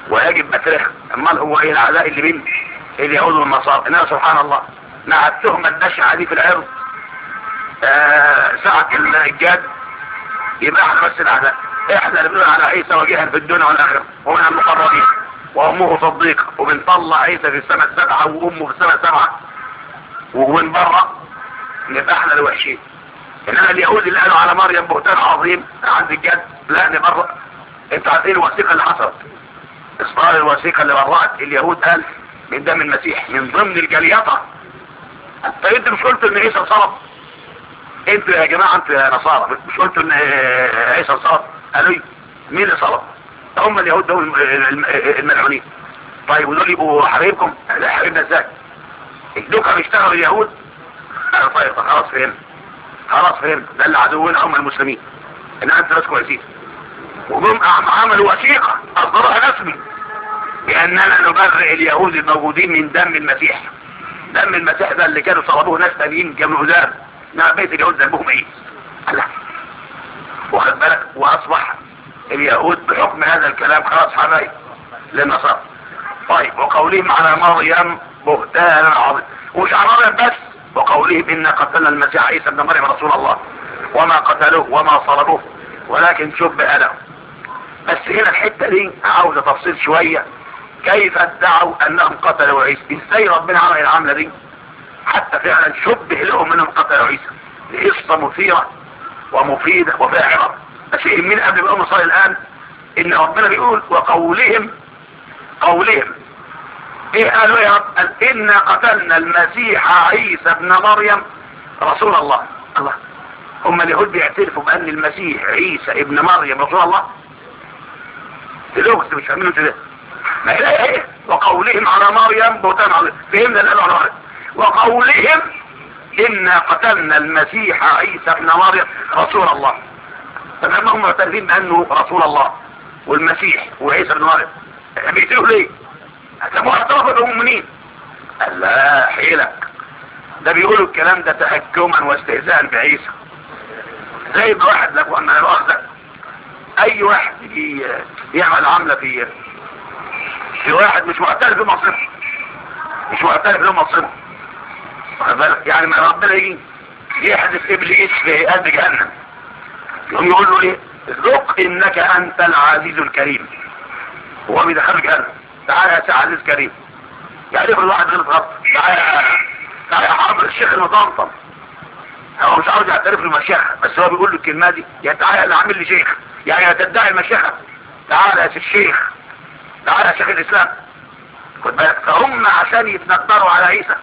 ويجب بترخ. امال هو ايه العداء اللي بين اليهود والنصارى؟ انما سبحان الله مع التهمة البشعة دي في العرض ساعة الجد يبقى احنا بس الاعداء. احنا اللي بنقول على عيسى وجيها في الدنيا والاخره ومن المقربين وامه صديقه وبنطلع عيسى في السماء السبعه وامه في السماء السبعه ومن بره نبقى احنا اللي وحشين. انما اليهود اللي قالوا على مريم بهتان عظيم عند الجد لا نبرأ. انتوا عارفين الوثيقه اللي حصلت اصدار الوثيقه اللي برأت اليهود قال من دم المسيح من ضمن الجليطه. طيب انتوا مش قلتوا ان عيسى صلب؟ انتوا يا جماعه انتوا يا نصارى مش قلتوا ان عيسى صلب؟ قالوا مين اللي صلب؟ هم اليهود دول الملعونين. طيب ودول يبقوا حبايبكم؟ لا حبايبنا ازاي؟ دوكا بيشتغلوا اليهود. طيب خلاص فهمت خلاص فهمت ده اللي عدونا هم المسلمين انما انتوا ناس كويسين. وجم عملوا وثيقه اصدروها رسمي باننا نبرئ اليهود الموجودين من دم المسيح. دم المسيح ده اللي كانوا صلبوه ناس تانيين كانوا هزار انما بيت اليهود ذنبهم ايه؟ الله واخد بالك. واصبح اليهود بحكم هذا الكلام خلاص حبايب للنصارى. طيب وقولهم على مريم بهتانا عظيم ومش على مريم بس وقولهم إنا قتلنا المسيح عيسى ابن مريم رسول الله وما قتلوه وما صلبوه ولكن شبه له. بس هنا الحتة دي عاوزة تفصيل شوية. كيف ادعوا انهم قتلوا عيسى؟ ازاي ربنا عمل العملة دي حتى فعلا شبه لهم انهم قتلوا عيسى؟ دي قصة مثيرة ومفيدة وفيها عبر. بس من قبل ما نصل الان ان ربنا بيقول وقولهم ايه قالوا يا رب؟ قال انا قتلنا المسيح عيسى ابن مريم رسول الله. الله هم اليهود بيعترفوا بان المسيح عيسى ابن مريم رسول الله؟ دلوقتي مش فاهمين انتوا ده. ما هي ايه وقولهم على مريم بهتان عظيم. فهمنا اللي قالوا على مريم. وقولهم انا قتلنا المسيح عيسى ابن مريم رسول الله. طب هم معترفين بانه رسول الله والمسيح وعيسى ابن مريم بيقتلوا ليه؟ هتبقوا اعترفوا بالمؤمنين. قال لا حيلك ده بيقولوا الكلام ده تهكما واستهزاء بعيسى. زي ما واحد لك وانا واخدك اي واحد يجي يعمل عملة في واحد مش معترف بمصيره مش معترف بمصيره يعني ما ربنا يجي يحدث ابليس في قلب جهنم يقوم يقول له ايه؟ ذق انك انت العزيز الكريم وهو بيدخله جهنم. تعالى يا سي عزيز كريم يعني يقول الواحد غير غلط تعالى يا حرب الشيخ المطمطم. هو مش عاوز يعترف بالمشيخة بس هو بيقول له الكلمة دي يعني تعالى اللي عامل لي شيخ يعني هتدعي المشيخة. تعالى يا سي الشيخ تعالى يا شيخ الاسلام. خد بالك فهم عشان يتنكروا على عيسى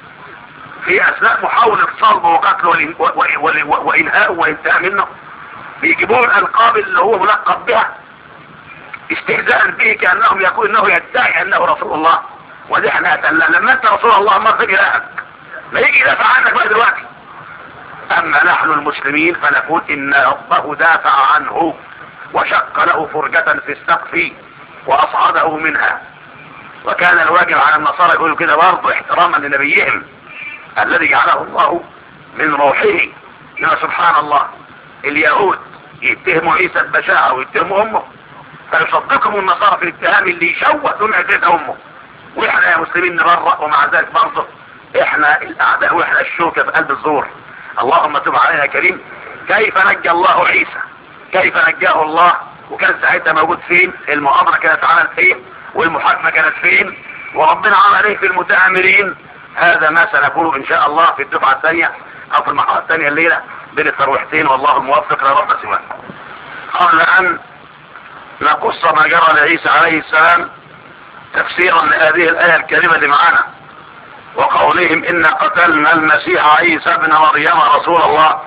في اثناء محاولة صلبه وقتله وانهاءه وانتهاء منه بيجيبون الالقاب اللي هو ملقب بها استهزاء به كأنهم يقول انه يدعي انه رسول الله. ودي احنا لما انت رسول الله ما تجي لك ما يجي يدافع عنك بقى دلوقتي. اما نحن المسلمين فنقول ان ربه دافع عنه وشق له فرجة في السقف واصعده منها. وكان الواجب على النصارى يقولوا كده برضه احتراما لنبيهم الذي جعله الله من روحه. انما سبحان الله اليهود يتهموا عيسى البشاعة ويتهموا امه فيصدقهم النصارى في الاتهام اللي يشوه سمعة امه. واحنا يا مسلمين نبرأ ومع ذلك برضه احنا الاعداء واحنا الشوكة في قلب الزور. اللهم تب علينا يا كريم. كيف نجى الله عيسى؟ كيف نجاه الله؟ وكان ساعتها موجود فين؟ المؤامرة كانت عملت فين؟ والمحاكمة كانت فين؟ وربنا عمل ايه في المتآمرين؟ هذا ما سنقوله ان شاء الله في الدفعة الثانية او في المحاضرة الثانية الليلة بين الترويحتين والله الموفق لا رب سواه. قبل ان نقص ما جرى لعيسى عليه السلام تفسيرا لهذه الآية الكريمة اللي معانا وقولهم إنا قتلنا المسيح عيسى ابن مريم رسول الله.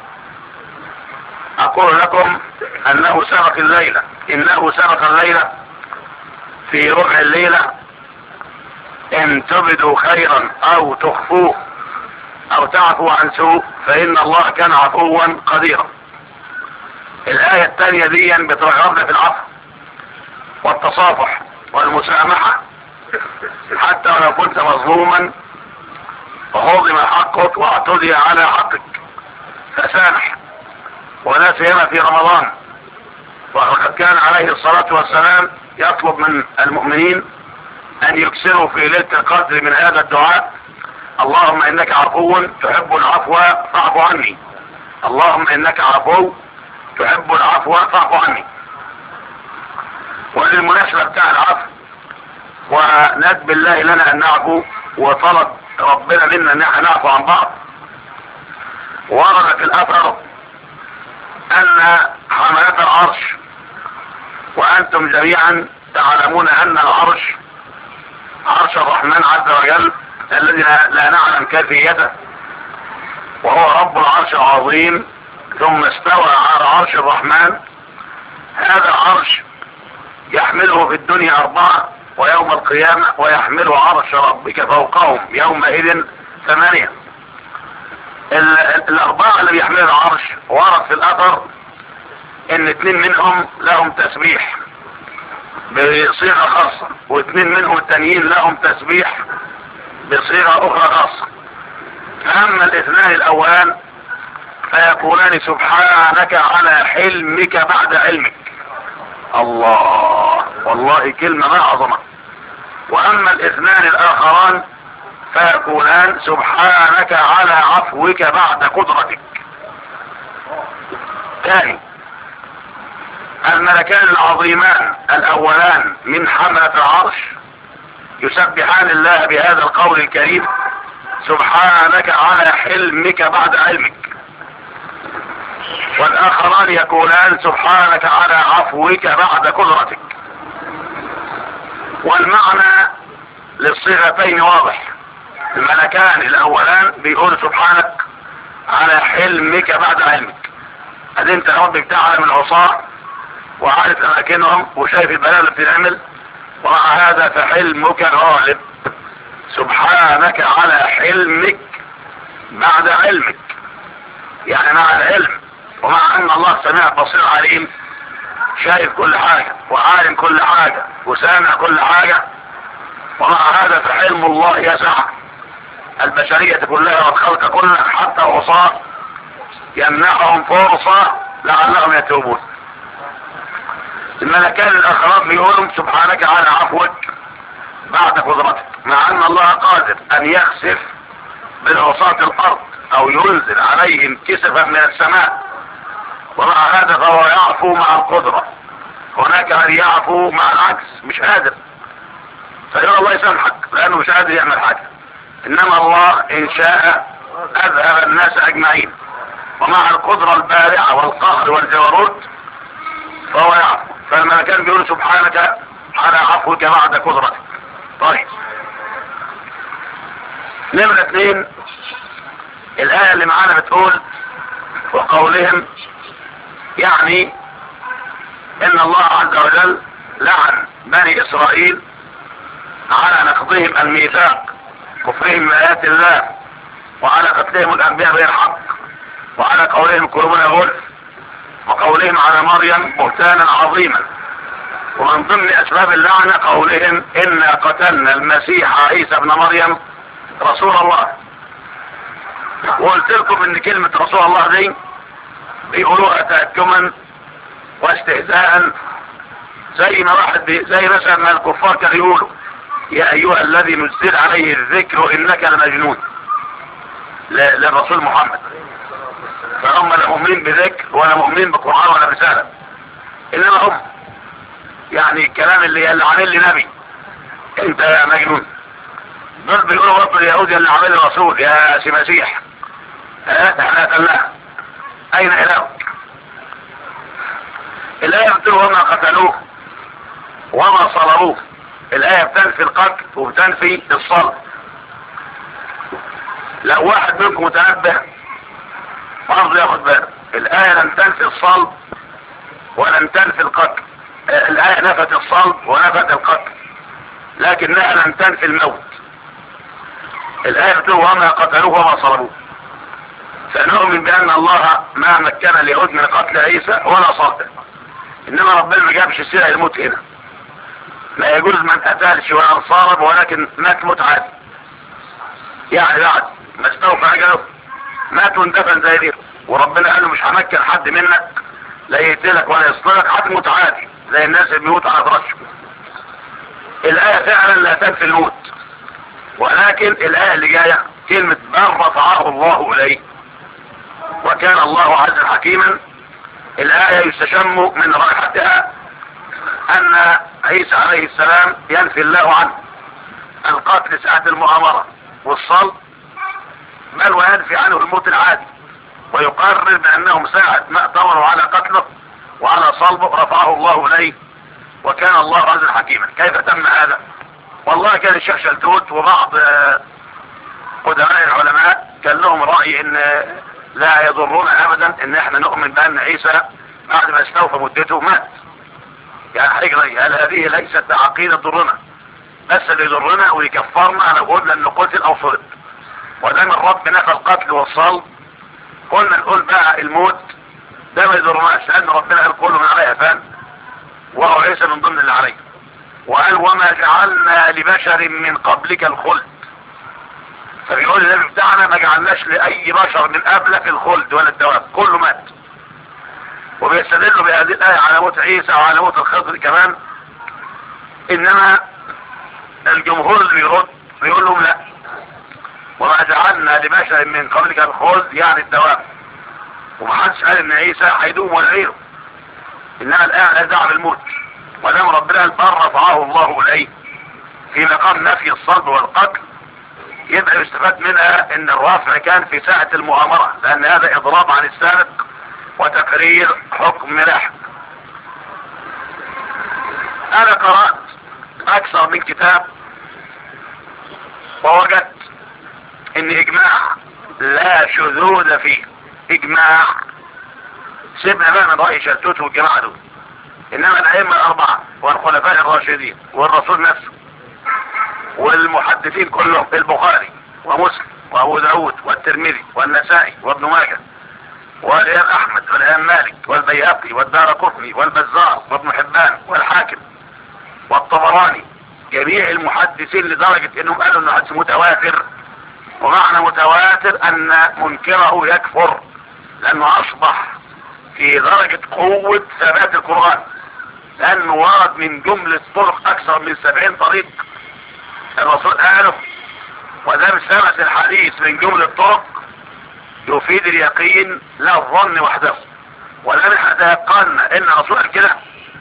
أقول لكم أنه سبق الليلة في ربع الليلة إن تبدوا خيرا أو تخفوه أو تعفوا عن سوء فإن الله كان عفوا قديرا. الآية الثانية دي بترغبنا في العفو والتصافح والمسامحة حتى لو كنت مظلوما وهضم حقك واعتدي على حقك فسامح. ولا سيما في رمضان وقد كان عليه الصلاة والسلام يطلب من المؤمنين أن يكسروا في ليلة القدر من هذا الدعاء: اللهم إنك عفو تحب العفو فاعف عني. اللهم إنك عفو تحب العفو فاعف عني. وللمناسبة بتاع العفو وندب الله لنا أن نعفو وطلب ربنا منا أن احنا نعفو عن بعض، ورد في الأثر أن حملة العرش، وأنتم جميعا تعلمون أن العرش عرش الرحمن عز وجل الذي لا نعلم كيفيته، وهو رب العرش العظيم، ثم استوى على عرش الرحمن. هذا العرش يحمله في الدنيا 4، ويوم القيامة ويحمل عرش ربك فوقهم يومئذ 8. ال4 اللي بيحملوا العرش ورد في الأثر ان 2 منهم لهم تسبيح بصيغة خاصة، و2 منهم التانيين لهم تسبيح بصيغة اخرى خاصة. اما الاثنان الاولان فيقولان سبحانك على حلمك بعد علمك. الله، والله كلمة ما عظمة. واما الاثنان الاخران فيقولان سبحانك على عفوك بعد قدرتك. ثاني، الملكان العظيمان الاولان من حملة العرش يسبحان الله بهذا القول الكريم: سبحانك على حلمك بعد علمك. والاخران يقولان سبحانك على عفوك بعد قدرتك. والمعنى للصيغتين واضح. الملكان الاولان بيقول سبحانك على حلمك بعد علمك. قد انت ربك تعلم العصاة وعارف اماكنهم وشايف البلاء اللي بتنعمل، ومع هذا فحلمك غالب. سبحانك على حلمك بعد علمك، يعني مع العلم، ومع ان الله سميع بصير عليم، شايف كل حاجة وعالم كل حاجة وسامع كل حاجة، ومع هذا فحلم الله يسع البشرية كلها والخلق كلها حتى العصاة، يمنعهم فرصة لعلهم يتوبون. الملكان الاخران بيقولوا سبحانك على عفوك بعد قدرتك، مع ان الله قادر ان يخسف بالعصاة الارض او ينزل عليهم كسفا من السماء، ومع هذا فهو يعفو مع القدرة. هناك من يعفو مع العكس، مش قادر، فيقول الله يسامحك لانه مش قادر يعمل حاجة. انما الله ان شاء اذهب الناس اجمعين، ومع القدرة البارعة والقهر والجبروت فهو يعفو. فالملكان بيقول سبحانك على عفوك بعد قدرتك. طيب، نمرة 2 الآية اللي معانا بتقول: وقولهم، يعني ان الله عز وجل لعن بني اسرائيل على نقضهم الميثاق، كفرهم بآيات الله، وعلى قتلهم الانبياء بغير حق، وعلى قولهم قلوبنا غلف، وقولهم على مريم بهتانا عظيما. ومن ضمن اسباب اللعنة قولهم انا قتلنا المسيح عيسى ابن مريم رسول الله. وقلت لكم ان كلمة رسول الله دي بيقولوها تأكما واستهزاء، زي مثلا ما الكفار كانوا يقولوا: يا ايها الذي نزل عليه الذكر انك لمجنون، للرسول محمد. فهم لا مؤمنين بذكر ولا مؤمنين بقرآن ولا رسالة، انما هم يعني الكلام اللي عامل لي نبي انت يا مجنون. دول بيقولوا برضه اليهود اللي عامل لي رسول يا سي مسيح، احنا قتلناه، اين الهك؟ الآية بتقول وما قتلوه وما صلبوه. الآية بتنفي القتل وبتنفي الصلب. لو واحد منكم متنبه برضه ياخد باله، الآية لم تنفي الصلب ولم تنفي القتل. الآية نفت الصلب ونفت القتل، لكنها لم تنفي الموت. الآية بتقول وما قتلوه وما صلبوه. فنؤمن بأن الله ما مكن اليهود من قتل عيسى ولا صلبه، انما ربنا ما جابش سيرة الموت هنا. ما يجوز من قتلش ولا صلب، ولكن مات موت عادي، يعني بعد ما استوفى اجله مات واندفن زي غيره. وربنا قال له مش همكن حد منك لا يقتلك ولا يصلك، هتموت عادي زي الناس اللي بيموت على فراشهم. الآية فعلا لا تنفي الموت، ولكن الآية اللي جاية كلمة بل رفعه الله إليه وكان الله عزيزا حكيما. الآية يستشم من رائحتها أن عيسى عليه السلام ينفي الله عنه القتل ساعة المؤامرة والصلب، بل وينفي عنه الموت العادي، ويقرر بأنهم ساعة ما اعتمروا على قتله وعلى صلبه رفعه الله إليه وكان الله عزيزا حكيما. كيف تم هذا؟ والله كان الشيخ شلتوت وبعض قدماء العلماء كان لهم رأي ان لا يضرنا ابدا ان احنا نؤمن بان عيسى بعد ما استوفى مدته مات. يعني حقيقة هل هذه ليست عقيدة تضرنا، بس اللي يضرنا ويكفرنا لو قلنا انه قتل او صلب. ودام الرب نفى القتل والصلب قلنا نقول بقى الموت ده ما يضرناش، لان ربنا قال كل من عليها فان وهو عيسى من ضمن اللي عليه، وقال وما جعلنا لبشر من قبلك الخلد. فبيقول النبي بتاعنا ما جعلناش لاي بشر من قبلك الخلد ولا الدوام، كله مات. وبيستدلوا بهذه الايه على موت عيسى وعلى موت الخضر كمان. انما الجمهور اللي بيرد بيقول لهم لا، وما جعلنا لبشر من قبلك الخلد يعني الدوام، ومحدش قال ان عيسى هيدوم ولا غيره، انما الايه لا دعوه بالموت. ودام ربنا قال بل رفعه الله اليه في مقام نفي الصلب والقتل، يبقى يستفاد منها ان الرفع كان في ساعة المؤامرة، لان هذا اضراب عن السابق وتقرير حكم لاحق. انا قرأت اكثر من كتاب ووجدت ان اجماع لا شذوذ فيه، اجماع سيبنا بقى من رأي شلتوت والجماعة دول، انما الائمة الاربعة والخلفاء الراشدين والرسول نفسه والمحدثين كلهم، البخاري ومسلم وابو داود والترمذي والنسائي وابن ماجه والامام احمد والامام مالك والبيهقي والدارقطني والبزار وابن حبان والحاكم والطبراني، جميع المحدثين لدرجة انهم قالوا انه حديث متواتر. ومعنى متواتر ان منكره يكفر، لانه اصبح في درجة قوة ثبات القرآن، لانه ورد من جملة طرق اكثر من 70 طريق الرسول قاله. ودام ثبت الحديث من جملة طرق يفيد اليقين لا الظن وحده. ولم نتيقنا ان الرسول قال كده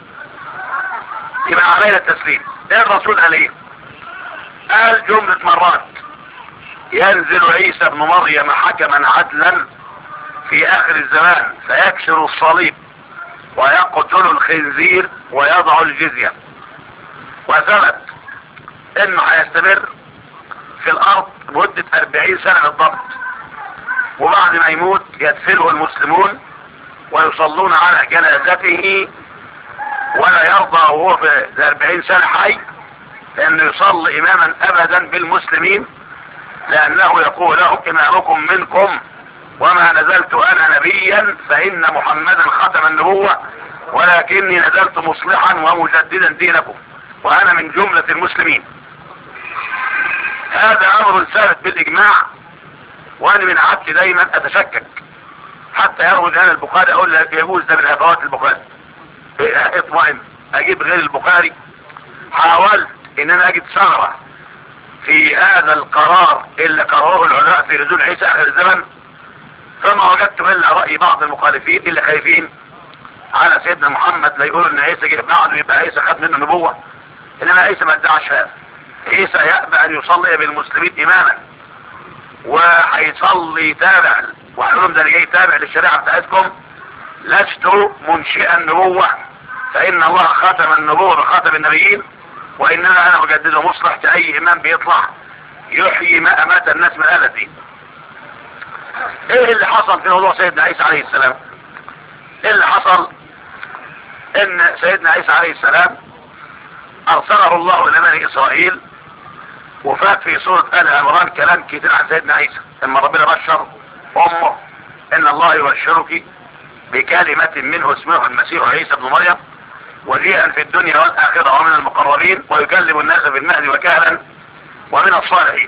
يبقى علينا التسليم. ايه الرسول قال ايه؟ قال جملة مرات ينزل عيسى ابن مريم حكما عدلا في اخر الزمان فيكسر الصليب ويقتل الخنزير ويضع الجزية. وثبت انه هيستمر في الارض مدة 40 سنة بالضبط، وبعد ما يموت يدفنه المسلمون ويصلون على جنازته، ولا يرضى وهو في 40 سنة حي لانه يصلي اماما ابدا بالمسلمين، لانه يقول لهم امامكم منكم وما نزلت انا نبيا فان محمدا ختم النبوة ولكني نزلت مصلحا ومجددا دينكم وانا من جملة المسلمين. هذا امر ثابت بالاجماع، وانا من عادتي دايما اتشكك حتى يروي الان البخاري اقول لك يجوز ده من هفوات البخاري، اطمئن اجيب غير البخاري. حاولت ان انا اجد ثغرة في هذا القرار اللي قرروه العلماء في نزول عيسى اخر الزمن، فما وجدت الا راي بعض المخالفين اللي خايفين على سيدنا محمد لا يقول ان عيسى جه بعده يبقى عيسى خد منه نبوة. انما عيسى ما ادعاش هذا، عيسى يأبى ان يصلي بالمسلمين اماما وهيصلي تابع، وحلوم ده اللي جاي تابع للشريعة بتاعتكم. لست منشئا النبوة فان الله ختم النبوة بخاتم النبيين، وانما انا اجدد مصلح كأي امام بيطلع يحيي ما امات الناس من هذا الدين. ايه اللي حصل في موضوع سيدنا عيسى عليه السلام؟ ايه اللي حصل؟ ان سيدنا عيسى عليه السلام ارسله الله الى بني اسرائيل، وفات في سورة آل عمران كلام كتير عن سيدنا عيسى لما ربنا بشر امه ان الله يبشرك بكلمة منه اسمه المسيح عيسى ابن مريم وجيئا في الدنيا والاخرة ومن المقربين ويكلم الناس بالمهد وكهلا ومن الصالحين.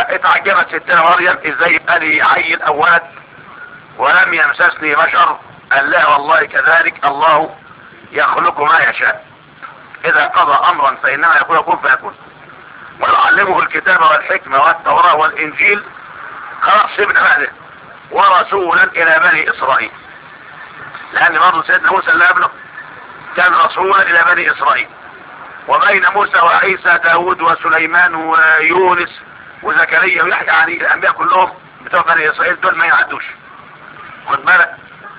واتعجبت ستنا مريم ازاي يبقى لي عيل او ولد ولم يمسسني بشر قال لا والله كذلك الله يخلق ما يشاء، اذا قضى امرا فانما يقول كن فيكون. ويعلمه الكتاب والحكمة والتوراة والانجيل، خلاص سيبنا بعده، ورسولا الى بني اسرائيل، لان برضه سيدنا موسى اللي قبله كان رسولا الى بني اسرائيل. وبين موسى وعيسى داود وسليمان ويونس وزكريا ويحيى، يعني الانبياء كلهم بتوع بني اسرائيل دول ما يعدوش، خد بالك.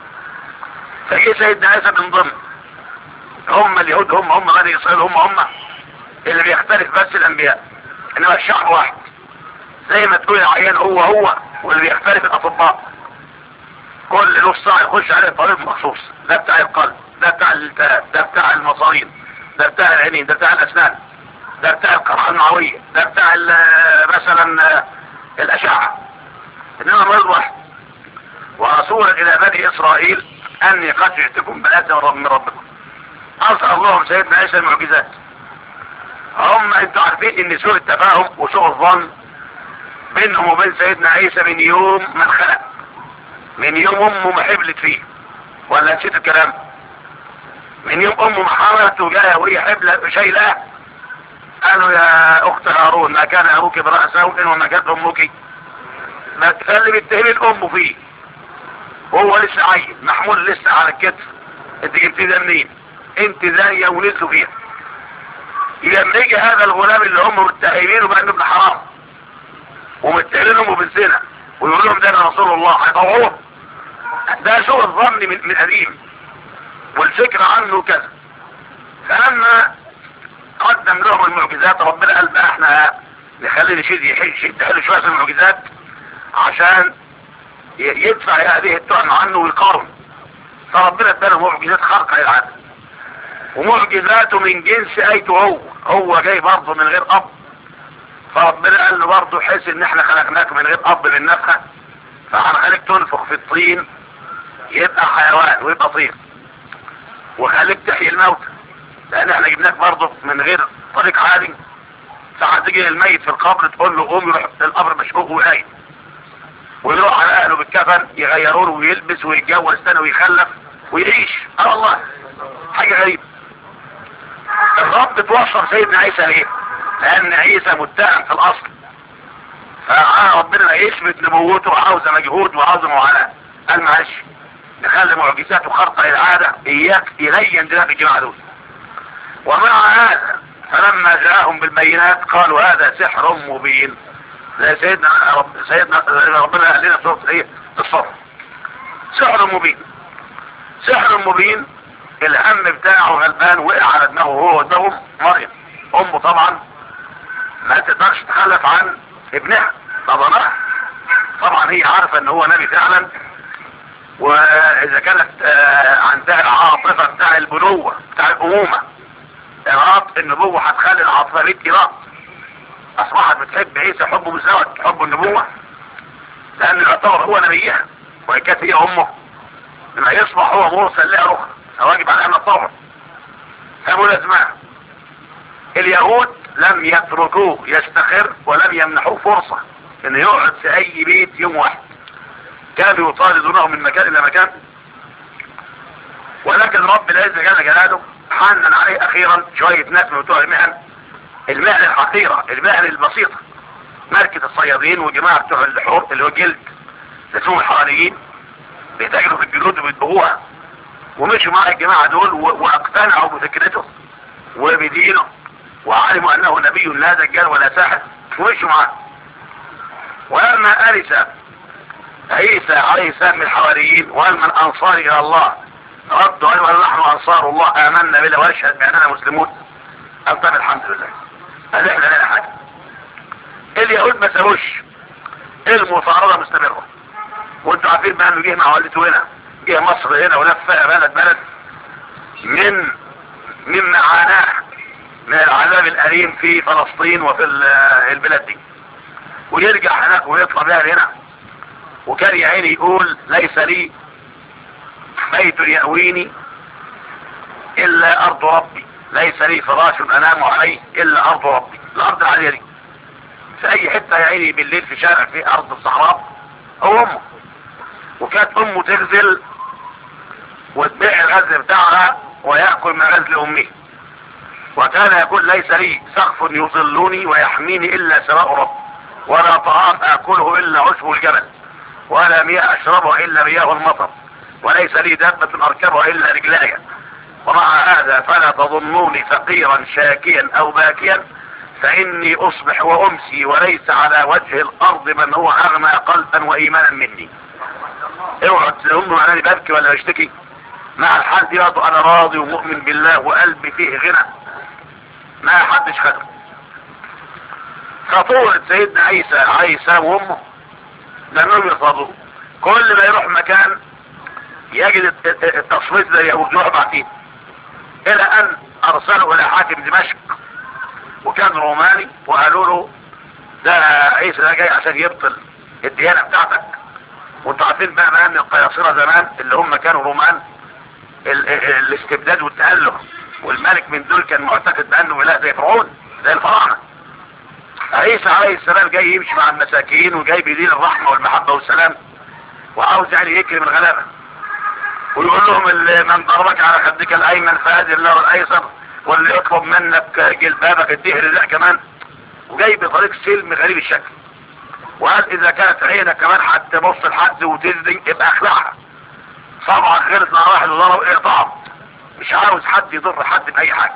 فجي سيدنا عيسى من ضمن هم اليهود، هم بني اسرائيل، هم اللي بيختلف بس الانبياء، انما الشعب واحد. زي ما تقول العيان هو واللي بيختلف الاطباء، كل نص ساعه يخش عليه طبيب مخصوص، ده بتاع القلب، ده بتاع الالتهاب، ده بتاع المصارين، ده بتاع العينين، ده بتاع الاسنان، ده بتاع القرحه المعويه، ده بتاع مثلا الاشعه، انما مرض واحد. ورسولا الى بني اسرائيل اني قد جئتكم بآية من ربكم. ارسل الله سيدنا عيسى المعجزات. انتوا عارفين ان سوء التفاهم وسوء الظن بينهم وبين سيدنا عيسى من يوم ما اتخلق، من يوم امه ما حبلت فيه، ولا نسيت الكلام؟ من يوم امه ما حملت وجايه وهي حبلة شايلاه، قالوا يا اخت هارون ما كان ابوك امرأ سوء وما كانت امك، ما تخلي بيتهم الام فيه، وهو لسه عيل محمول لسه على الكتف، انت جبتيه ده منين؟ انت زانيه ونزلوا فيها. لما يجي هذا الغلام اللي هم متهمينه بانه ابن حرام ومتهمينهم بالزنا ويقول لهم ده انا رسول الله، هيطوعوه؟ ده سوء الظن من قديم، والفكرة عنه كذا. فلما قدم لهم المعجزات ربنا قال بقى احنا نخلي نشد حلو شويه في المعجزات عشان يدفع هذه التهمة عنه ويقارن. فربنا اداله معجزات خارقة للعادة، ومعجزاته من جنس ايته هو جاي برضه من غير اب. فربنا قال له برضه حيث ان احنا خلقناك من غير اب بالنفخة، فهنخليك تنفخ في الطين يبقى حيوان ويبقى طين، وخليك تحيي الموت لان احنا جبناك برضه من غير طريق عادي. ساعة تيجي الميت في القبر تقول له قوم، يروح القبر مشقوق وقايم، ويروح على اهله بالكفن يغيروه ويلبس ويتجوز سنة ويخلف ويعيش. الله، حاجة غريبة. الرب توصف سيدنا عيسى ليه؟ لان عيسى متهم في الاصل، فربنا يثبت نبوته وعاوزه مجهود وعاوزه معاناة. قال معلش نخلي معجزاته خارقة للعادة، اياك يلين دماغ الجماعة دول. ومع هذا فلما جاءهم بالبينات قالوا هذا سحر مبين، زي سيدنا ربنا قال لنا سورة ايه؟ الصف. سحر مبين، سحر مبين. الهم بتاعه غلبان وقع على دماغه هو ودماغه مريم امه، طبعا ما تقدرش تخلف عن ابنها طبعا هي عارفة ان هو نبي فعلا، واذا كانت عندها العاطفة بتاع البنوة بتاع الامومة، اراد النبوة هتخلي العاطفة ليه اراد، اصبحت بتحب عيسى حبه بالزواج، حب النبوة، لان يعتبر هو نبيها وان كانت هي امه. لما يصبح هو مرسل لها اخرى واجب على ان الطور. فابو الازمان اليهود لم يتركوه يستخر ولم يمنحوه فرصة انه يقعد في اي بيت يوم واحد، كانوا يطاردونه من مكان الى مكان. ولكن رب العزة جل جلاله حنن عليه اخيرا شوية ناس من بتوع المهن الحقيرة، المهن البسيطة، ماركة الصيادين وجماعة بتوع اللحوم اللي هو جلد اسمهم الحرانيين، بيتاجروا في الجلود وبيطبخوها، ومشوا مع الجماعة دول واقتنعوا بفكرته وبدينه وعلموا انه نبي لا دجال ولا ساحر ومشوا معاه. ولما أرث عيسى عليه السلام من الحواريين وقال من انصاري الى الله، ردوا قالوا نحن انصار الله امنا بالله واشهد باننا مسلمون. قال طب الحمد لله، قال احنا لنا حاجه. اليهود ما سابوش، المطارده مستمره. وانتوا عارفين بقى انه جه مع والدته هنا، جه مصر هنا ولف بلد مما عاناه من العذاب الأليم في فلسطين وفي البلاد دي، ويرجع هناك ويطلع بها هنا. وكان يا عيني يقول ليس لي بيت يأويني إلا أرض ربي، ليس لي فراش أنام عليه إلا أرض ربي. الأرض العالية دي في أي حتة يا عيني بالليل في شارع في أرض الصحراء هو أمه. وكانت أمه تغزل وتبيع الغزل بتاعها ويأكل من غزل امه. وكان يقول ليس لي سقف يظلني ويحميني الا سماء رب، ولا طعام اكله الا عشب الجبل، ولا مياه اشربها الا مياه المطر، وليس لي دابة اركبها الا رجلاي. ومع هذا فلا تظنوني فقيرا شاكيا او باكيا، فاني اصبح وامسي وليس على وجه الارض من هو اغنى قلبا وايمانا مني. اوعوا تظنوا انني ببكي ولا بشتكي، مع الحال دي برضه انا راضي ومؤمن بالله وقلبي فيه غنى ما حدش خده. خطورة سيدنا عيسى وامه لانهم يرفضوا. كل ما يروح مكان يجد التصويت زي يهود بعتين، الى ان ارسلوا الى حاكم دمشق وكان روماني، وقالوا له ده عيسى ده جاي عشان يبطل الديانة بتاعتك. وانتوا عارفين بقى ان القياصرة زمان اللي هم كانوا رومان الاستبداد والتأله، والملك من دول كان معتقد بانه اله زي فرعون زي الفراعنة. عيسى عليه السلام جاي يمشي مع المساكين وجاي بيدين الرحمة والمحبة والسلام، وعاوز يعني يكرم الغلابة، ويقول لهم اللي من ضربك على خدك الايمن فهذه الله الايسر، واللي يطلب منك جلبابك اديه رداء كمان. وجاي بطريق سلم غريب الشكل، وقال اذا كانت عينك كمان هتبص لحد وتزني يبقى اخلعها. طبعا خلص مع واحد وضرب اقطاع، مش عاوز حد يضر حد باي حاجه.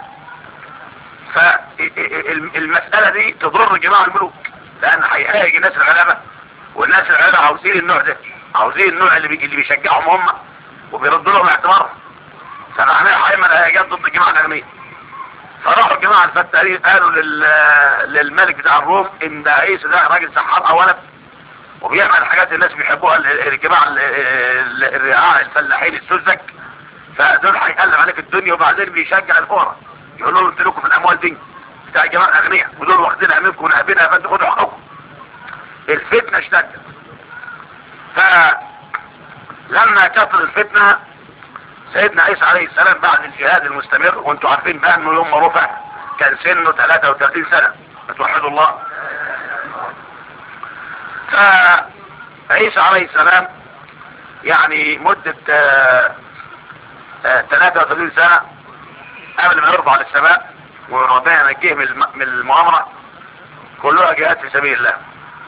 فالمساله دي تضر جماعه الملوك، لان هيهاج الناس الغلابه، والناس الغلابه عاوزين النوع ده، عاوزين النوع اللي بيشجعهم هم وبيردوا لهم اعتبارهم. فمعناها هيعمل هيجات ضد الجماعه الاغنياء. فراحوا الجماعه الفتارين قالوا للملك بتاع الروم ان عيسى ده راجل سحار اولا، وبيعمل الحاجات الناس بيحبوها، الجماعه الرعاع الفلاحين السذج، فدول هيقلب عليك الدنيا. وبعدين بيشجع الفقراء، يقول لهم انتوا لكم في الاموال دي بتاع الجماعه الاغنياء، ودول واخدينها منكم ونهبينها، فانتوا خدوا حقوقكم. الفتنه اشتدت. فلما كثر الفتنه سيدنا عيسى عليه السلام بعد الجهاد المستمر، وانتوا عارفين بقى انه يوم ما رفع كان سنه 33 سنه، توحدوا الله. فعيسى عليه السلام يعني مدة 33 سنة قبل ما يرفع للسماء وربنا ينجيه من المؤامرة، كلها جهاد في سبيل الله.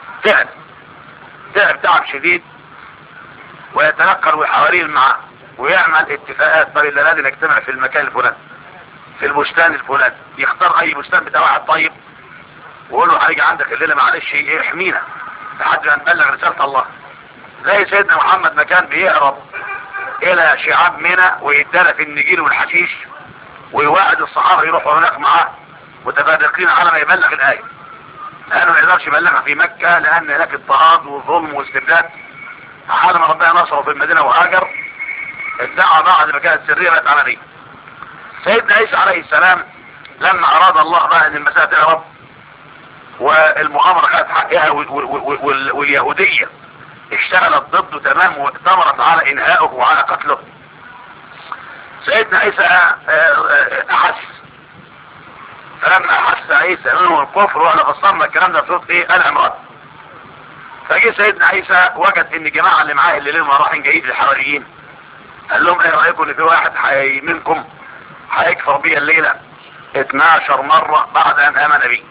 تعب شديد، ويتنقل وحوارين معه، ويعمل اتفاقات طيب لازم نجتمع في المكان الفلاني في البستان الفلاني، يختار اي بستان بتاع واحد طيب ويقول له هيجي عندك الليله معلش احمينا لحد ما نبلغ رساله الله. زي سيدنا محمد ما كان بيهرب الى شعاب منى ويدانا في النجيل والحشيش، ويوعد الصحابه يروحوا هناك معاه متفرقين على ما يبلغ الايه، لانه ما يقدرش يبلغها في مكه لان هناك اضطهاد وظلم واستبداد. على ما ربنا نصره في المدينه وهاجر ادعى بعد ما كانت سريه بقت علنيه. سيدنا عيسى عليه السلام لما اراد الله بقى ان المسألة تهرب والمؤامرة خدت حقها واليهودية اشتغلت ضده تمام واقتمرت على انهائه وعلى قتله، سيدنا عيسى احس. فلما احس عيسى منه الكفر، واحنا فصلنا الكلام ده في صوت ايه؟ العمران. فجي سيدنا عيسى وجد ان الجماعة اللي معاه اللي لهم رايحين جايين الحواريين، قال لهم ايه رايكم ان في واحد منكم هيكفر بي الليلة 12 مرة بعد ان امن بي.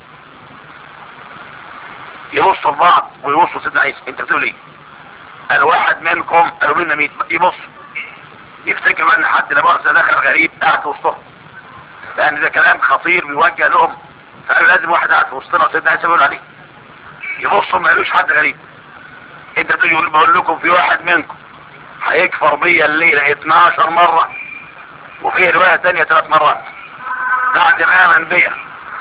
يبصوا لبعض ويبصوا سيدنا عيسى، انت بتقول ايه؟ قال واحد منكم، قالوا منا 100. يبص يفتكر ان حد لبعض دخل غريب قاعد في وسطهم، لان ده كلام خطير بيوجه لهم، فقالوا لازم واحد قاعد في وسطنا سيدنا عيسى بيقول عليه. يبصوا ما يقولوش حد غريب، انت بتقول بقول لكم في واحد منكم هيكفر بيا الليلة 12 مرة، وفي رواية تانية 3 مرات بعد ما امن بيا.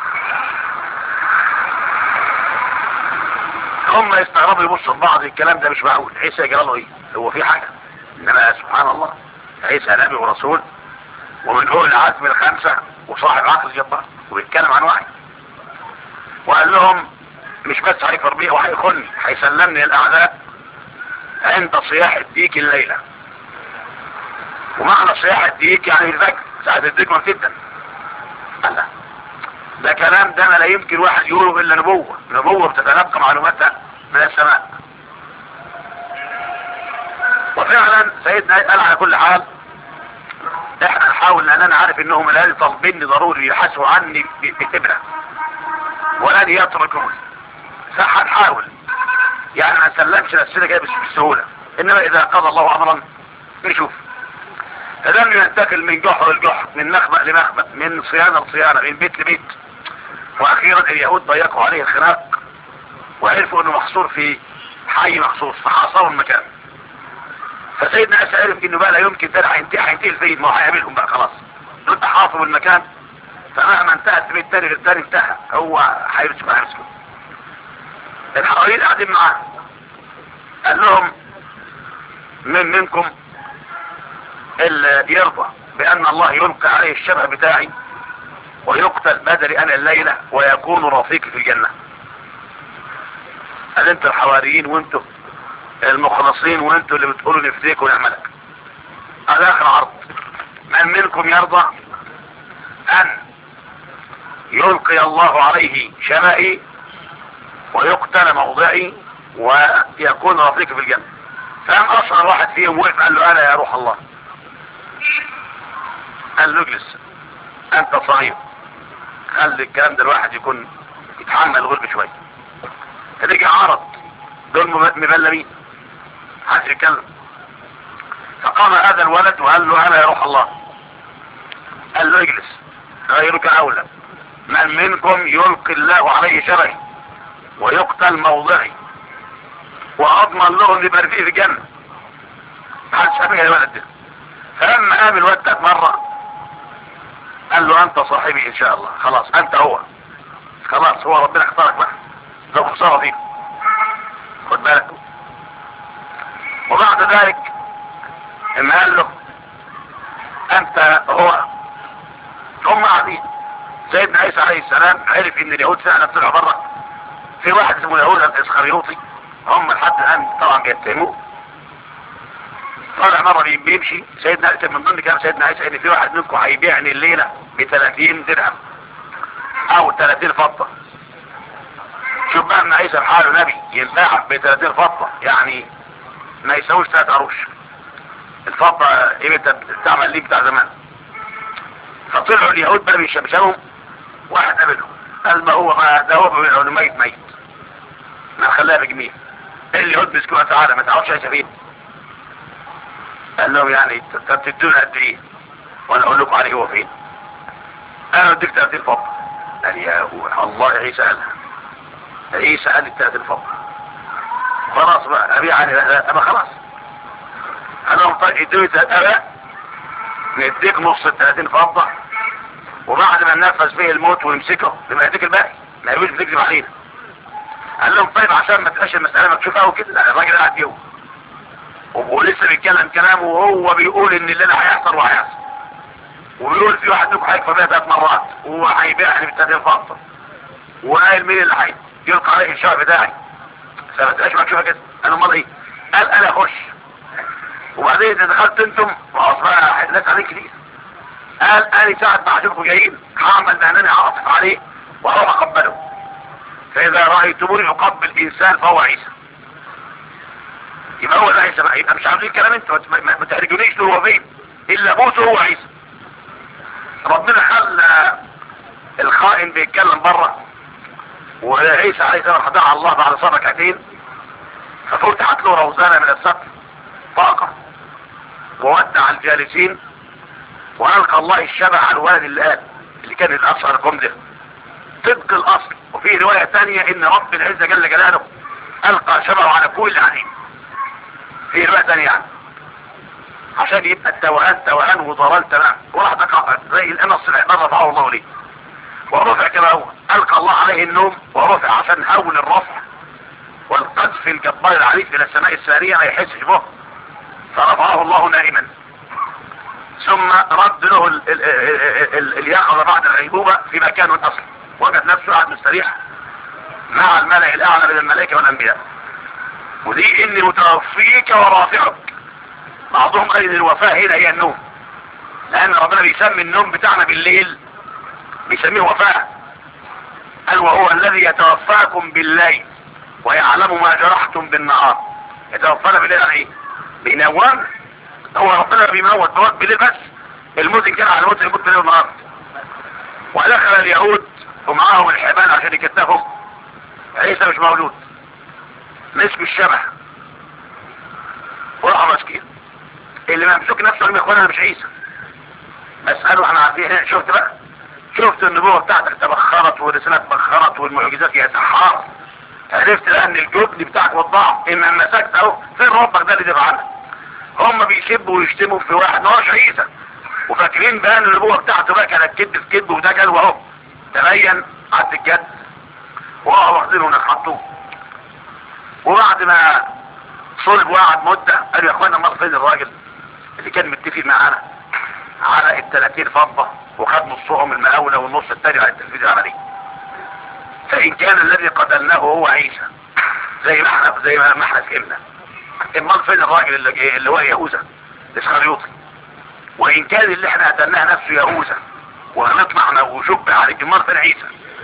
هم يستغربوا يبصوا لبعض، الكلام ده مش معقول، عيسى يجرى له ايه؟ هو في حاجة؟ انما سبحان الله عيسى نبي ورسول ومن اولي العزم الخمسة وصاحب عقل جبار وبيتكلم عن وحي، وقال لهم مش بس هيكفر بيا وهيخلني، هيسلمني الاعداء عند صياح الديك الليلة. ومعنى صياح الديك يعني الفجر، ساعة الديك ما بتبدأ. الله، ده كلام ده ما لا يمكن واحد يقوله الا نبوة بتتلقى معلوماتها من السماء. وفعلا سيدنا قال على كل حال احنا نحاول، لان انا عارف انهم الان طالبيني ضروري يحاسبوا عني بتبرة ولن يتركوني، فهنحاول يعني ما نسلمش نفسنا كده بسهولة، انما اذا قضى الله امرا نشوف. فلم ينتقل من جحر لجحر، من مخبأ لمخبأ، من صيانة لصيانة، من بيت لبيت، واخيرا اليهود ضيقوا عليه الخناق وعرفوا انه محصور في حي مخصوص فحاصروا المكان. فسيدنا عيسى عرف انه بقى لا يمكن ده هينتهي الفيد، ما هو هيقابلهم بقى خلاص، دول حاصروا المكان، فمهما انتهت بيت تاني غير تاني انتهى، هو هيمسكوا. الحواريين قاعدين معاه، قال لهم من منكم اللي يرضى بان الله يلقي عليه الشبه بتاعي ويقتل بدري انا الليلة ويكون رفيقي في الجنة؟ قال انتوا الحواريين وانتوا المخلصين وانتوا اللي بتقولوا نفديك ونعملك. قال اخر عرض، من منكم يرضى ان يلقي الله عليه شبهي ويقتل موضعي ويكون رفيقي في الجنة؟ فقام اشهر واحد فيهم وقف قال له انا يا روح الله. قال له اجلس انت صايم، خلي الكلام ده الواحد يكون يتحمل الغلب شويه. فنيجي عرض دول مبلمين محدش يتكلم. فقام هذا الولد وقال له انا يا روح الله. قال له اجلس غيرك اولى، من منكم يلقي الله عليه شبهي ويقتل موضعي واضمن له ان يبقى رفيقي في الجنه. محدش شبه يا ولد ده. فلما قام الولد ده مره قال له انت صاحبي ان شاء الله، خلاص انت هو، خلاص هو ربنا اختارك بقى، لو خساره فيك خد بالك. وبعد ذلك اما قال له انت هو، هم قاعدين. سيدنا عيسى عليه السلام عرف ان اليهود فعلا طلعوا بره، في واحد اسمه يهوذا الاسخريوطي، هم لحد الان طبعا بيتهموه. طالع مرة بيمشي سيدنا عيسى، من ضمن كلام سيدنا عيسى ان في واحد منكم هيبيعني الليلة ب30 درهم او 30 فضة. شوف بقى ان عيسى بحاله نبي ينباع ب30 فضة، يعني ما يساويش 3 قروش. الفضة قيمتها بتعمل ليه بتاع زمان. فطلعوا اليهود بقى بيشبشبهم، واحد قابلهم قال ما هو ده هو ميت ما نخليها بجميل. اليهود مسكوها تعالى ما تعرفش عيسى فين. قال لهم يعني تدونا قد ايه وانا اقول لكم عليه هو فين؟ انا اديك 30 فضة. قال يا الله عيسى قالها، عيسى قال لي 30 فضة. خلاص بقى ابيع عني ابقى خلاص. قال لهم طيب ادوني 3 اباء نديك نص 30 فضة، وبعد ما ننفذ فيه الموت ونمسكه يبقى يديك الباقي، ما يقولش بتكذب علينا. قال لهم طيب عشان ما تبقاش المسألة مكشوفة او كده، لا الراجل قاعد يوم ولسه بيتكلم كلامه وهو بيقول ان الليلة هيحصل وهيحصل، وبيقول في واحد منكم هيكفى بيها 3 مرات وهيبيعني ب30 فضة، وقال مين اللي يلقى عليه الشعب بتاعي؟ فما تبقاش مكشوفة كده. قال امال ايه؟ قال انا اخش، وبعدين اذا دخلت انتم خلاص بقى الناس عليك كتير. قال انا ساعة ما هشوفكم جايين هعمل بانني هعطف عليه وهروح اقبله، فاذا رايتموني اقبل انسان فهو عيسى. يبقى هو ده عيسى بقى، يبقى مش عاوزين كلام انتوا، ما تحرجونيش دول هو فين، الا موسى هو عيسى. ربنا خلى الخائن بيتكلم بره، وعيسى عليه السلام خدع الله بعد صار ركعتين، ففتحت له روزانة من السقف طاقة وودع الجالسين، والقى الله الشبع على الولد اللي كان الاشهر الجمله طبق الاصل. وفي رواية تانية ان رب العزة جل جلاله القى شبعه على كل عليم، في رواية تانية يعني عشان يبقى التوهان توهان وضلال تمام. وراح دقق زي الانص العباد رفعه الله ليه، ورفع كما هو، القى الله عليه النوم ورفع عشان هول الرفع والقذف الجبار العنيف الى السماء السارية ما يحسش به، فرفعه الله نائما. ثم رد له اليقظة بعد الغيبوبة في مكانه الاصل، وجد نفسه قاعد مستريح مع الملأ الاعلى من الملائكة والانبياء. ودي اني متوفيك ورافعك. بعضهم قال الوفاة هنا هي النوم، لان ربنا بيسمي النوم بتاعنا بالليل بيسميه وفاة. قال وهو الذي يتوفاكم بالليل ويعلم ما جرحتم بالنهار. يتوفانا بالليل يعني ايه؟ بينوم. هو ربنا بيموت بالليل بس، الموت كان على موت يموت ليل ونهار. ودخل اليهود ومعاهم الحبال عشان يكتفوا، عيسى مش موجود، مسك الشبح وراحوا ماسكين اللي ممسوك نفسه يا اخوانا مش عيسى. مسأله احنا عارفين. شفت بقى، شفت النبوة بتاعتك تبخرت ورسالتك بخرت والمعجزات يا سحار. عرفت بقى ان الجبن بتاعك والضعف اما مسكت اهو. فين ربك ده اللي دفع عنك؟ هم بيسبوا ويشتموا في واحد ما هوش عيسى، وفاكرين بقى ان النبوة بتاعته بقى كانت كذب في كذب وده كذب، اهو تبين عد الجد وهو واخدينه ونحطوه. وبعد ما صلب وقعد مدة قالوا يا اخوانا ما فين الراجل اللي كان متفق معانا على ال30 فضة وخد نصهم المقاولة والنص التاني على التنفيذ العملي؟ فإن كان الذي قتلناه هو عيسى زي ما احنا فهمنا، امال فين الراجل اللي هو يهوذا الاسخريوطي؟ وإن كان اللي احنا قتلناه نفسه يهوذا وهنطلع احنا وشبه عليك، امال فين عيسى؟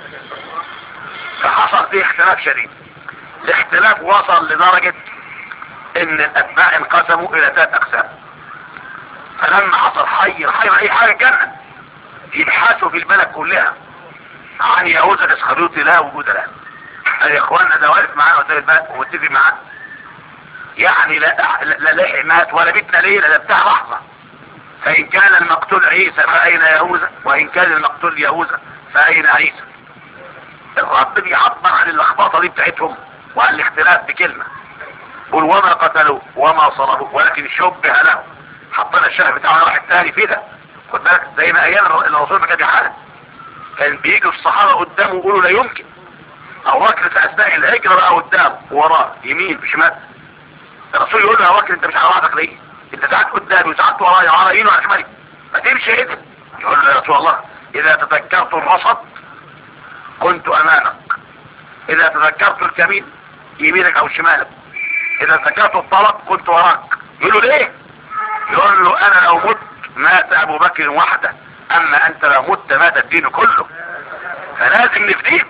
فحصل فيه اختلاف شديد. الاختلاف وصل لدرجة ان الاتباع انقسموا الى 3 اقسام. فلما حصل حي اي حاجة جنة يبحثوا في البلد كلها عن يهوذا الاسخريوطي لا وجود له. قال يا اخوانا ده واقف معانا قدام البلد ومتفق معانا، يعني لا لحق مات ولا بيتنا ليلة، ده بتاع لحظة. فإن كان المقتول عيسى فأين يهوذا؟ وإن كان المقتول يهوذا فأين عيسى؟ الرب بيعبر عن اللخبطة دي بتاعتهم وعن الاختلاف بكلمة، قل وما قتلوا وما صلبوا ولكن شبه له. حطنا الشرح بتاعنا واحد تاني في ده. خد بالك زي ما ايام الرسول ما كان بيحارب، كان بيجوا الصحابة قدامه ويقولوا لا يمكن. ابو بكر في اثناء الهجرة بقى قدامه وراه يمين بشمال، الرسول يقول له يا بكر انت مش على وعدك ليه؟ انت ساعات قدامي وساعات ورايا على يمين وعلى شمالي، ما تمشي كده. يقول له يا رسول الله اذا تذكرت الرصد كنت امامك، اذا تذكرت الكمين يمينك او شمالك، اذا تذكرت الطلب كنت وراك. يقول له ليه؟ يقول له انا لو مت مات ابو بكر وحده، اما انت لو مت مات الدين كله، فلازم نفديك.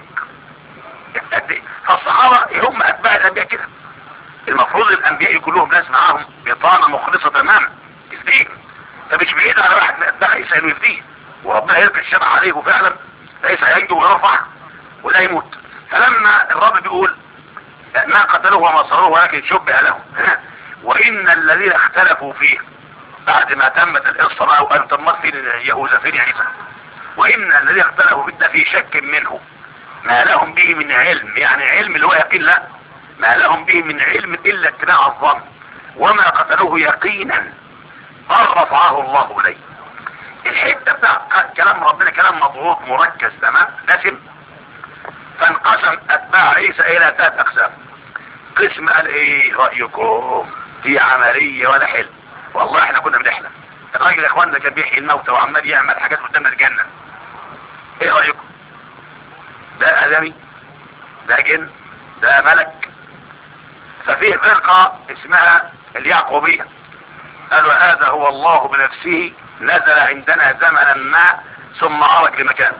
فالصحابة هم اتباع الانبياء كده، المفروض الانبياء كلهم ناس معاهم بطانة مخلصة تماما يفديك. فمش بعيد على واحد من اتباع عيسى انه يفديه، وربنا يلقي الشمع عليه وفعلا عيسى هينجو ويرفع ولا يموت. فلما الرب بيقول ما قتلوه وما صلوه ولكن شبه له، وان الذين اختلفوا فيه بعد ما تمت القصه بقى وقالوا طب ما فين يهوذا فين عيسى، وان الذين اختلفوا فيه في شك منه ما لهم به من علم، يعني علم اللي هو يقين، لا ما لهم به من علم الا اتباع الظن، وما قتلوه يقينا بل رفعه الله اليه. الحته بتاع كلام ربنا كلام مضغوط مركز تمام دسم. فانقسم اتباع عيسى الى 3 اقسام. قسم قال ايه رايكم في عمليه ولا حلم؟ والله احنا كنا بنحلم. الراجل يا اخوانا كان بيحيي الموتى وعمال يعمل حاجات قدامنا الجنه. ايه رايكم؟ ده ادمي؟ ده جن؟ ده ملك؟ ففيه فرقه اسمها اليعقوبيه قالوا هذا هو الله بنفسه نزل عندنا زمنا ما ثم عرج لمكان.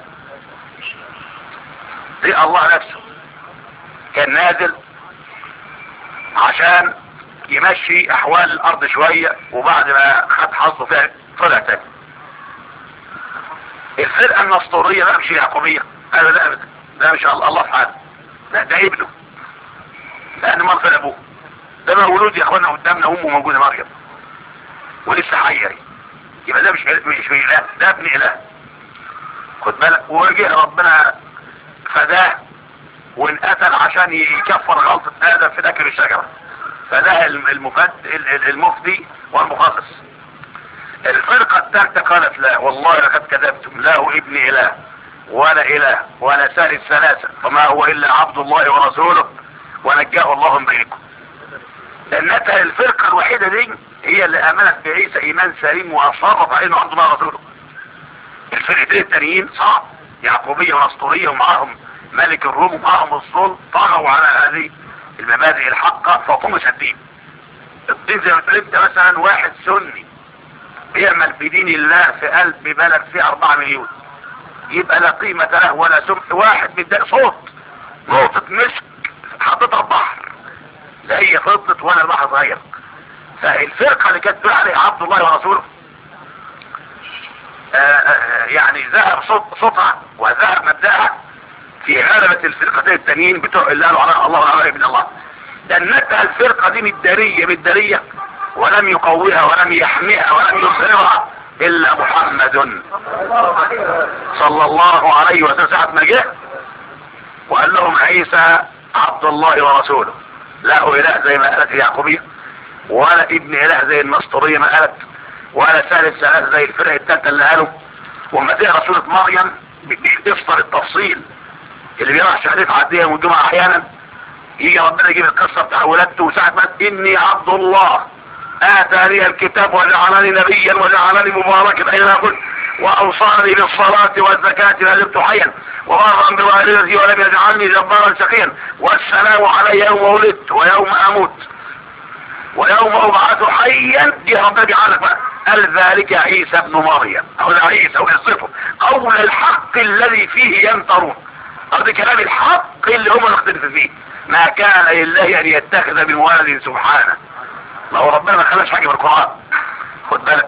دي الله نفسه كان نازل عشان يمشي احوال الارض شوية، وبعد ما خد حظه فيها طلع تاني. الفرقة النسطورية بقى مش اليعقوبية قالوا لا ابدا، ده مش الله في حاله، ده ابنه، لان مرفل ابوه، ده مولود يا اخوانا قدامنا امه موجودة مريم ولسه حية، يبقى ده مش اله، ده ابن اله. خد بالك. وجه ربنا فداه وانقتل عشان يكفر غلطة ادم في ذكر الشجرة، فده المفدي والمخلص. الفرقة الثالثة قالت لا والله لقد كذبتم، لا هو ابن اله ولا اله ولا ثالث ثلاثة، وما هو الا عبد الله ورسوله ونجاه الله من بينكم. لانها الفرقة الوحيدة دي هي اللي امنت بعيسى ايمان سليم واصرت على انه عبد الله ورسوله. الفرقتين التانيين صعب، يعقوبية ونسطورية ومعاهم ملك الروم ومعاهم الصلب، طغوا على هذه المبادئ الحقة فقوموا الدين. الدين زي ما قلت مثلا واحد سني بيعمل في دين الله في قلب بلد فيه 4 مليون، يبقى لا قيمة له ولا سمع. واحد بيدق صوت نقطة مسك حطتها البحر لا هي فضت ولا البحر صغير. فالفرقة اللي كانت تقول عليها عبد الله ورسوله يعني ذهب صوتها وذهب مبدأها في غلبة الفرقتين التانيين بتوع اللي قالوا على الله وعلى ابن الله. دنتها الفرقة دي بالدارية ولم يقويها ولم يحميها ولم يظهرها الا محمد صلى الله عليه وسلم ساعة ما جه وقال لهم عيسى عبد الله ورسوله، لا اله زي ما قالت اليعقوبية، ولا ابن اله زي النسطورية ما قالت، ولا ثالث ثلاثة زي الفرقة الثالثة اللي قالوا. وما تقرا سورة مريم بيفطر التفصيل اللي بيقرا شهادة عادية والجمعة احيانا يجي ربنا يجيب القصة بتاع ولادته وساعة ما اني عبد الله اتاني الكتاب وجعلني نبيا وجعلني مباركا اينما كنت واوصاني بالصلاة والزكاة ما دمت حيا وبرا بوالدتي ولم يجعلني جبارا شقيا والسلام علي يوم ولدت ويوم اموت ويوم ابعث حيا. دي ربنا بيعلق بقى قال ذلك عيسى ابن مريم او عيسى ويصفه قول الحق الذي فيه يمترون. هذا كلام الحق اللي هم مختلفين فيه. ما كان لله ان يتخذ من ولد سبحانه، ما هو ربنا ما خلاش حاجه في القران. خد بالك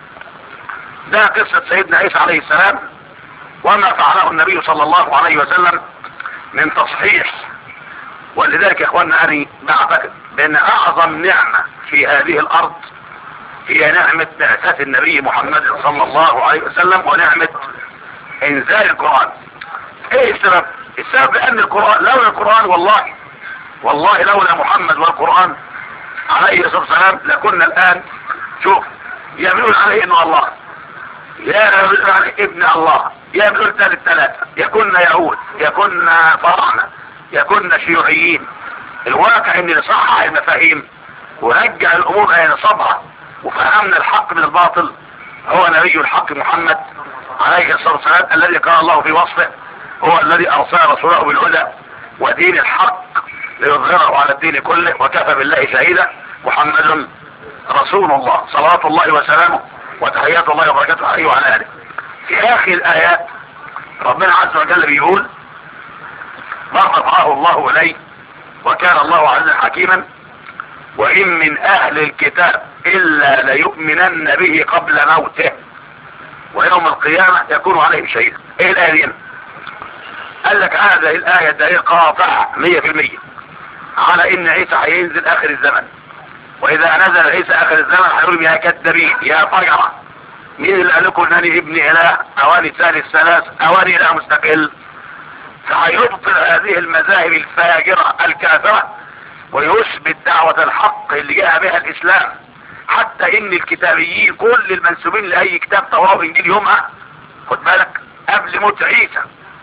ده قصه سيدنا عيسى عليه السلام وما فعله النبي صلى الله عليه وسلم من تصحيح. ولذلك يا اخواننا انا بعتقد بان اعظم نعمه في هذه الارض هي نعمه بعثه النبي محمد صلى الله عليه وسلم ونعمه انزال القران. ايه السبب؟ السبب لان القران لولا القران والله لولا محمد والقران عليه الصلاه والسلام لكنا الان شوف يعملون عليه انه الله، يعملون عليه ابن الله، يعملون ثلاثه، يكون يهود، يكون فراعنه، يكون شيوعيين. الواقع ان نصحح المفاهيم ونرجع الامور الى نصابها وفهمنا الحق من الباطل هو نبي الحق محمد عليه الصلاه والسلام الذي قال الله في وصفه هو الذي ارسل رسوله بالهدى ودين الحق ليظهره على الدين كله وكفى بالله شهيدا. محمد رسول الله صلوات الله وسلامه وتحيات الله وبركاته عليه وعلى اله. في اخر الايات ربنا عز وجل بيقول ما رفعه الله اليه وكان الله عزيزا حكيما وان من اهل الكتاب الا ليؤمنن به قبل موته ويوم القيامة يكون عليهم شهيدا. ايه الايه دي؟ قال لك هذه الايه دليل قاطع 100% على ان عيسى هينزل اخر الزمن، واذا نزل عيسى اخر الزمن هيقول يا كذابين يا فجرة مين اللي قال لكم انني ابن اله اواني ثالث ثلاث اواني اله مستقل؟ فهيبطل هذه المذاهب الفاجرة الكافرة ويثبت دعوة الحق اللي جاء بها الاسلام، حتى ان الكتابيين كل المنسوبين لاي كتاب توراة وانجيل يومها خد بالك قبل موت عيسى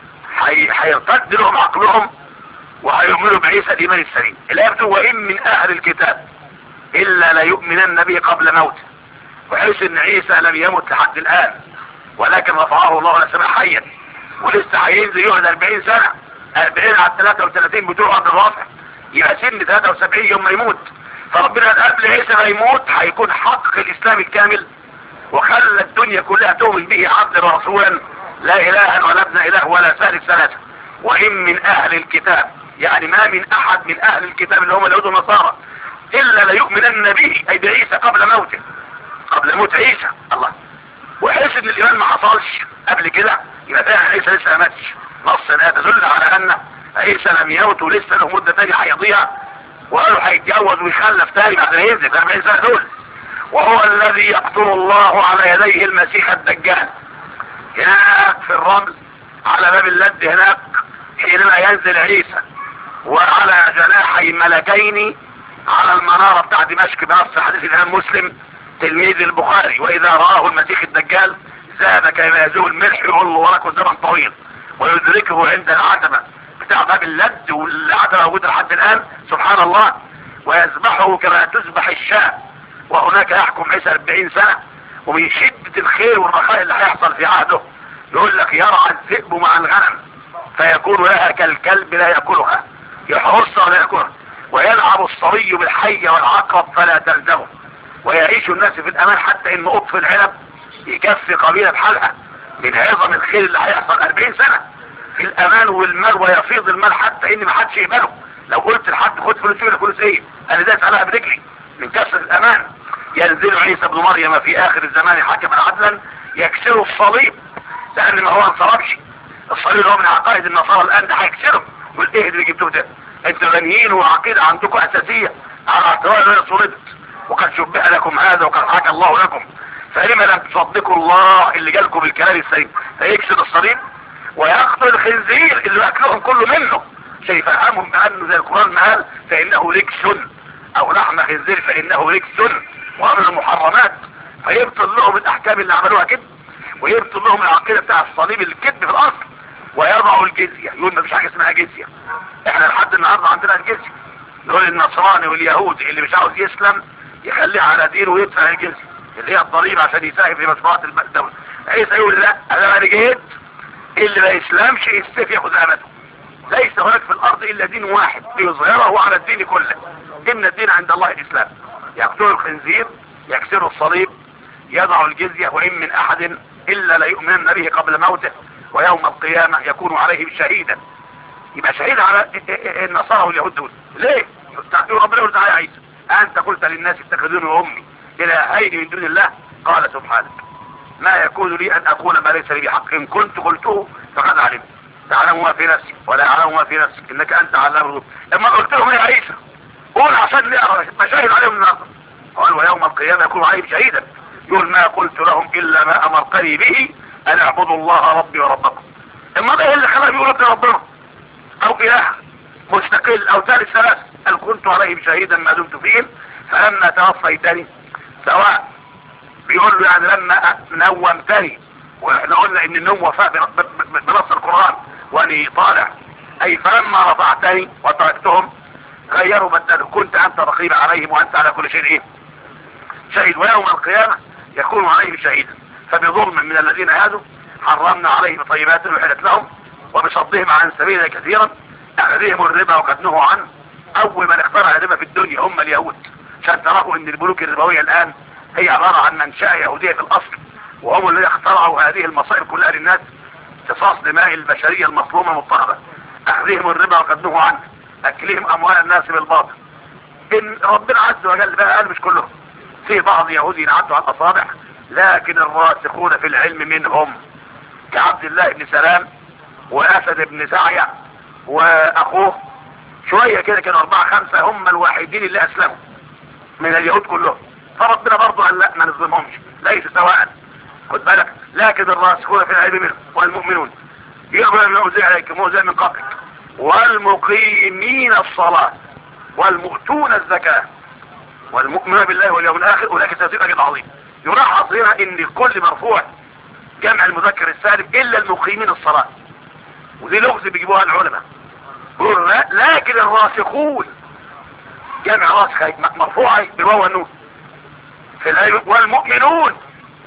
هيرتد لهم عقلهم وهيؤمنوا بعيسى الايمان السليم. الايه بتقول وان من اهل الكتاب الا ليؤمنن به قبل موته، وحيث ان عيسى لم يمت لحد الان ولكن رفعه الله الى السماء حيا ولسه هينزل يقعد 40 سنه 40 على 33 بتوع عبد الرافع يبقى سن 73 يوم ما يموت. فربنا قبل عيسى ما يموت هيكون حقق الاسلام الكامل وخلى الدنيا كلها تؤمن به عبدا ورسولا لا اله ولا ابن اله ولا ثالث ثلاثه. وان من اهل الكتاب يعني ما من احد من اهل الكتاب اللي هم اليهود والنصارى الا ليؤمنن به اي بعيسى قبل موته قبل موت عيسى. الله وحيث ان الايمان ما حصلش قبل كده يبقى فعلا عيسى لسه ما ماتش. نص الايه تدل على ان عيسى لم يموت ولسه له مده ثانيه هيضيع وقالوا هيتجوز ويخلف تاني بعد ما ينزل 40 سنه دول. وهو الذي يقتل الله على يديه المسيح الدجال هناك في الرمل على باب اللد هناك حينما ينزل عيسى وعلى جناحي ملكين على المنارة بتاع دمشق بنص حديث الامام مسلم تلميذ البخاري واذا رآه المسيح الدجال زاد كما يزول الملح يقول له وراكم زمن طويل ويدركه عند العتبة بتاع باب اللد والعتبة موجودة لحد الان سبحان الله ويذبحه كما تذبح الشاة. وهناك يحكم عيسى 40 سنة ومن شدة الخير والرخاء اللي هيحصل في عهده يقول لك يرعى الذئب مع الغنم فيكون لها كالكلب لا يأكلها يحرصها ولا يأكلها ويلعب الصبي بالحية والعقرب فلا تلزمه ويعيش الناس في الأمان حتى إن قطف العنب يكفي قبيلة بحالها من عظم الخير اللي هيحصل 40 سنة في الأمان والمال ويفيض المال حتى إن ما حدش يقبله. لو قلت لحد خد فلوس ولا فلوس إيه أنا داس عليها برجلي من كسر الأمان. ينزل عيسى ابن مريم في آخر الزمان حكما عدلا يكسروا الصليب، لان ما هو انصرفش. الصليب هو من عقائد النصارى الان، ده هيكسره. يقول ايه اللي جبتوه ده؟ انتوا غنيين وعقيده عندكم اساسيه على اعتبار ان صلبت، وقد شبه لكم هذا وقد حكى الله لكم، فلما لم تصدقوا الله اللي جالكم بالكلام السليم؟ فيكسر الصليب ويقتل الخنزير اللي اكلهم كله منه، سيفهمهم بانه زي القران ما قال فانه رجس، او لحم خنزير فانه رجس وامر المحرمات، فيبطل لهم الاحكام اللي عملوها كده، ويبطل لهم العقيده بتاع الصليب الكذب في الاصل، ويضعوا الجزيه. يقول ما فيش حاجه اسمها جزيه، احنا لحد النهارده عندنا الجزيه. نقول النصراني واليهودي اللي مش عاوز يسلم يخليه على دينه ويدفع الجزيه اللي هي الضريبه عشان يساهم في مشروعات الدوله. عيسى يقول لا، انا جيت اللي ما يسلمش يستف ياخذ امته. ليس هناك في الارض الا دين واحد ليظهره على الدين كله، ان الدين عند الله الاسلام. يقتلوا الخنزير، يكسروا الصليب، يضعوا الجزيه، وان من احد الا ليؤمنن به قبل موته، ويوم القيامه يكون عليه شهيدا. يبقى شهيد على النصارى واليهود دول. ليه؟ ربنا يقول تعالى يا عيسى انت قلت للناس اتخذوني وامي الهين من دون الله، قال سبحانك ما يكون لي ان اقول ما ليس لي بحق، ان كنت قلته فقد علمت، تعلم ما في نفسي ولا اعلم ما في نفسك انك انت علام الغيوب. لما قلت لهم يا عيسى قول عشان نقرا مشاهد عليهم النهارده، قال ويوم القيامه يكون عليهم شهيدا. يقول ما قلت لهم الا ما امرتني به ان اعبدوا الله ربي وربكم. اما ايه اللي خلاهم يقولوا ربنا او اله مستقل او ثالث ثلاث؟ قال كنت عليهم شهيدا ما دمت فيهم فلما توفيتني، سواء بيقول له يعني لما نومتني، واحنا قلنا ان النوم وفاء بنص القرآن واني طالع، اي فلما رفعتني وتركتهم غيروا بدلوا، كنت انت رقيب عليهم وانت على كل شيء شهيد، ويوم القيامة يكون عليهم شهيدا. فبظلم من الذين هادوا حرمنا عليهم طيبات وحلت لهم، وبصدهم عن سبيل كثيرا، اخذهم الربا وقد نهوا عنه. اول من اخترع الربا في الدنيا هم اليهود، عشان تروا ان البنوك الربويه الان هي عباره عن منشأة يهوديه في الاصل، وهم اللي اخترعوا هذه المصائب كلها للناس، قصاص دماء البشريه المظلومه مضطهده، اخذهم الربا وقد نهوا عنه، اكلهم اموال الناس بالباطل. ان ربنا عز وجل بقى قال مش كلهم، في بعض يهودي يعدوا على الاصابع، لكن الراسخون في العلم منهم كعبد الله بن سلام واسد بن سعيع واخوه شوية كده كانوا 4 5 هم الوحيدين اللي اسلموا من اليهود كلهم. فربنا برضو قال لا ما نظلمهمش، ليس سواء، خد بالك، لكن الراسخون في العلم منهم والمؤمنون يقبل من اوزع عليكم وزع من قبلك والمقيمين الصلاة والمؤتون الزكاة والمؤمنون بالله واليوم الاخر اولئك سيصير اجر عظيم. يلاحظ هنا ان الكل مرفوع جمع المذكر السالم الا المقيمين الصلاة، ودي لغز بيجيبوها العلماء، لكن الراسخون جمع راسخ مرفوعة بواو النون في العلم، والمؤمنون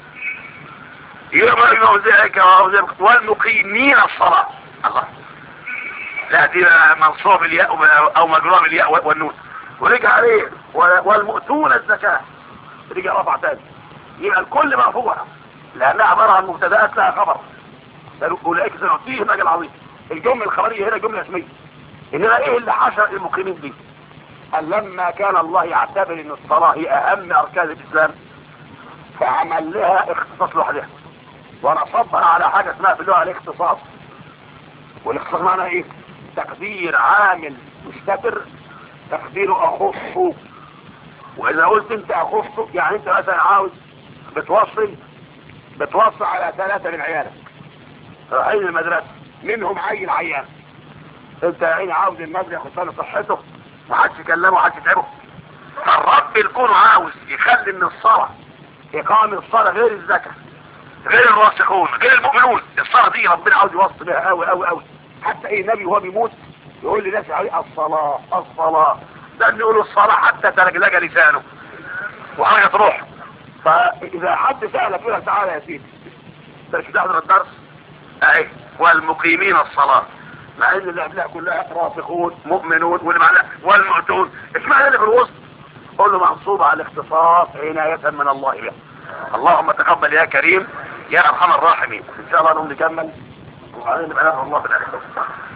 يؤمنون ذلك والمقيمين الصلاة. الله، لا دي منصوب الياء او مجرور الياء والنون، ورجع عليه والمؤتون الزكاة رجع رفع تاني، يبقى الكل مرفوع لانها عبارة عن مبتدأات لها خبر، اولئك سنعطيهم اجر عظيم. الجملة الخبرية هنا جملة اسمية، انما ايه اللي حشر المقيمين دي؟ قال لما كان الله يعتبر ان الصلاة هي اهم اركان الاسلام فعمل لها اختصاص لوحدها، ونصبها على حاجة اسمها في اللغة الاختصاص. والاختصاص معناه ايه؟ تقدير عامل مستتر، تقديره اخصه. واذا قلت انت اخصه يعني انت مثلا عاوز بتوصي على 3 من عيالك رايحين المدرسة، منهم عيل عيان، انت يا عيني عاوز الناس ياخد باله صحته، محدش يكلمه محدش يتعبه. فالرب الكون عاوز يخلي ان الصلاة اقام الصلاة غير الزكاة غير الراسخون غير المؤمنون، الصلاة دي ربنا عاوز يوصي بها قوي قوي قوي. حتى اي نبي وهو بيموت يقول لناس عليه الصلاة الصلاة، ده نقول الصلاة حتى تلجلج لسانه وحاجة تروح. فاذا حد سألك يقول لك تعالى يا سيدي انت مش بتحضر الدرس اهي والمقيمين الصلاة، مع ان اللي قبلها كلها راسخون مؤمنون واللي بعدها والمؤتون، اسمها اللي في الوسط قول له منصوب على الاختصاص عناية من الله بها. اللهم تقبل يا كريم يا ارحم الراحمين. ان شاء الله نقوم نكمل وبعدين نبقى نسأل الله في الاخر.